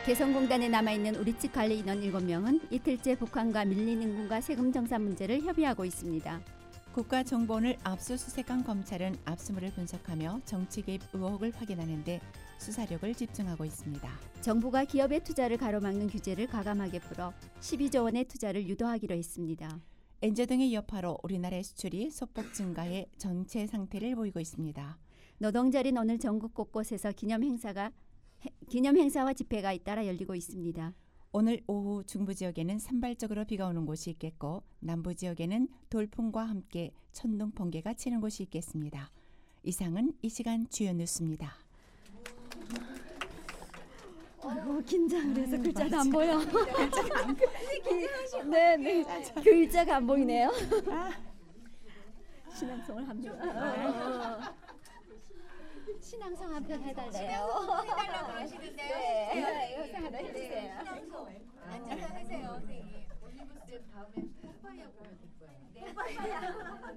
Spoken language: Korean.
개성공단에 남아있는 우리 측 관리 인원 7명은 이틀째 북한과 밀린 인근과 세금 정산 문제를 협의하고 있습니다. 국가정보원을 압수수색한 검찰은 압수물을 분석하며 정치 개입 의혹을 확인하는 데 수사력을 집중하고 있습니다. 정부가 기업의 투자를 가로막는 규제를 과감하게 풀어 12조 원의 투자를 유도하기로 했습니다. 엔저 등의 여파로 우리나라의 수출이 소폭 증가해 전체 상태를 보이고 있습니다. 노동절인 오늘 전국 곳곳에서 기념 행사와 집회가 잇따라 열리고 있습니다. 오늘 오후 중부 지역에는 산발적으로 비가 오는 곳이 있겠고 남부 지역에는 돌풍과 함께 천둥 번개가 치는 곳이 있겠습니다. 이상은 이 시간 주요 뉴스입니다. 아이고 긴장을 해서 글자가 안 보여. 네. 글자가 안 보이네요. 신앙송을 합니다. 신앙송 한 편 해달래요. 해달라고 하시는데요. 네, 이거 하나 해주세요. 앉아서 하세요, 선생님. 올리브스 다음에 뽀빠이하고 오면 될 거예요.